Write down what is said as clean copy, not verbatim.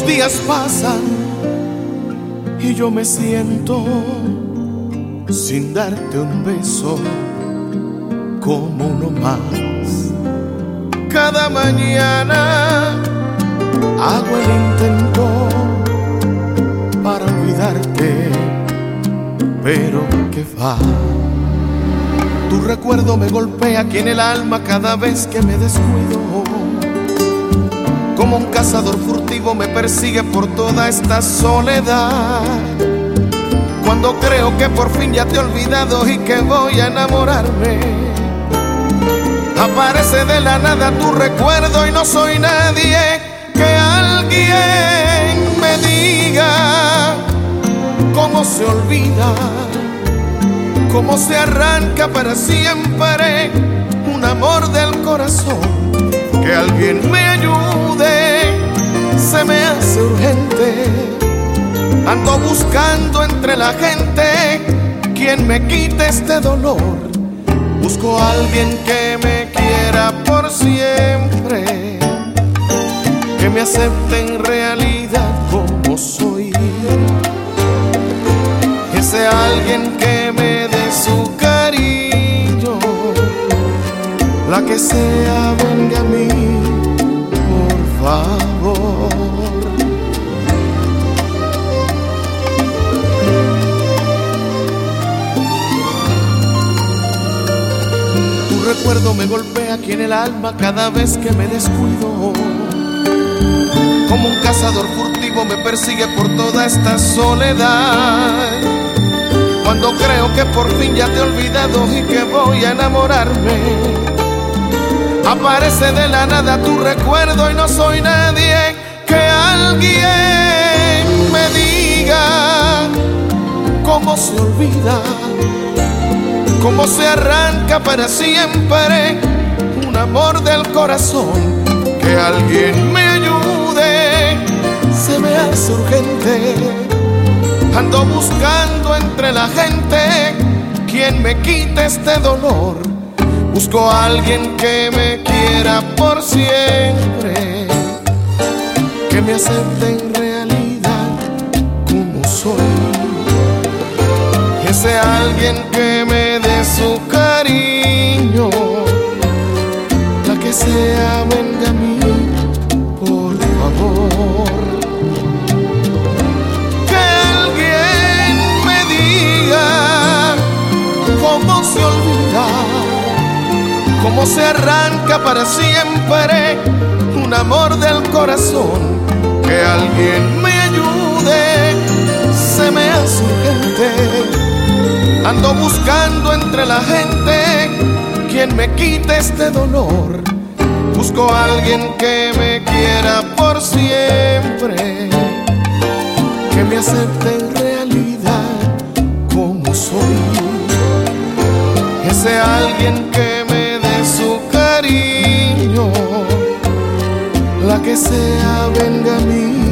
días pasan y yo me siento sin darte un beso como uno más. Cada mañana hago el intento para olvidarte, pero qué va. Tu recuerdo me golpea aquí en el alma cada vez que me descuido. Como un cazador furtivo me persigue por toda esta soledad. Cuando creo que por fin ya te he olvidado y que voy a enamorarme, aparece de la nada tu recuerdo y no soy nadie. Que alguien me diga cómo se olvida, cómo se arranca para siempre un amor del corazón. Que alguien me ayude, se me hace urgente. Ando buscando entre la gente quien me quite este dolor. Busco a alguien que me quiera por siempre, que me acepte en realidad como soy. Ese alguien que me dé su cariño, la que sea venga a mí, por favor. Tu recuerdo me golpea aquí en el alma cada vez que me descuido. Como un cazador furtivo me persigue por toda esta soledad. Cuando creo que por fin ya te he olvidado y que voy a enamorarme, aparece de la nada tu recuerdo y no soy nadie. Que alguien me diga cómo se olvida, cómo se arranca para siempre un amor del corazón. Que alguien me ayude, se me hace urgente. Ando buscando entre la gente quien me quite este dolor. Busco a alguien que me quiera por siempre, que me acepte en realidad como soy. Ese alguien que me dé su cariño, la que sea venga a mí, por favor. Que alguien me diga cómo se olvida, cómo se arranca para siempre un amor del corazón. Que alguien me ayude, se me hace urgente. Ando buscando entre la gente quien me quite este dolor. Busco a alguien que me quiera por siempre, que me acepte en realidad como soy. Ese alguien que me dé su cariño, la que sea venga a mí.